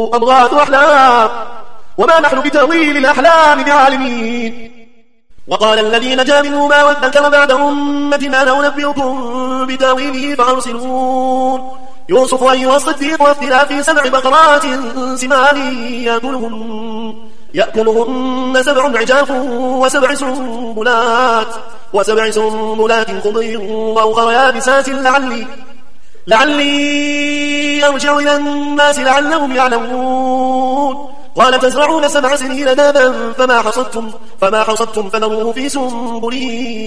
أضغاث أحلام وما نحن بتأويل الأحلام بعالمين. وقال الذي نجا منهما وادكر بعد أمة أنا أنبئكم بتأويله فأرسلون يوسف أيها الصديق وافتنا في 7 بقرات سمان يأكلهن 7 عجاف وسبع سنبلات خضر وأخر يابسات لعلي أرجع إلى الناس لعلهم يعلمون. قال تزرعون 7 سنين دابا فما حصدتم فذروه في سنبله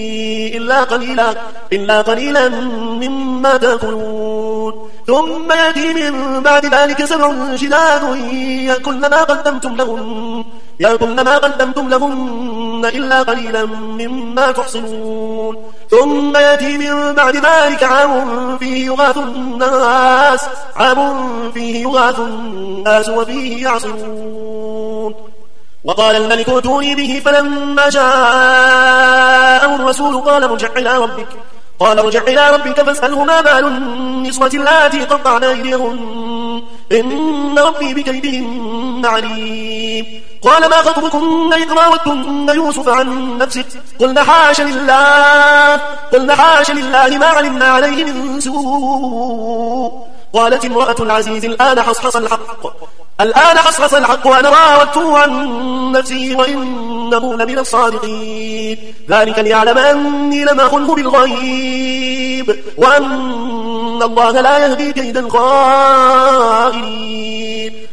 إلا قليلا مما تأكلون. ثم يأتي من بعد ذلك 7 شداد يأكلن ما قدمتم لهن إلا قليلا مما تحصنون. ثم يأتي من بعد ذلك عام فيه يغاث الناس وفيه يعصرون. وقال الملك ائتوني به فلما جاءه الرسول قال ارجع إلى ربك فاسأله ما بال النسوة اللاتي قطعن أيديهن إن ربي بكيدهن عليم. قال ما خطبكن إذ راوتن يوسف عن نفسه قلنا حاش لله ما علمنا عليه من سوء. قالت امرأة العزيز الآن حصحص الحق وأنا راودته عن نفسه وإنه لمن الصادقين. ذلك ليعلم أني لم أخنه بالغيب وأن الله لا يهدي كيد الخائنين.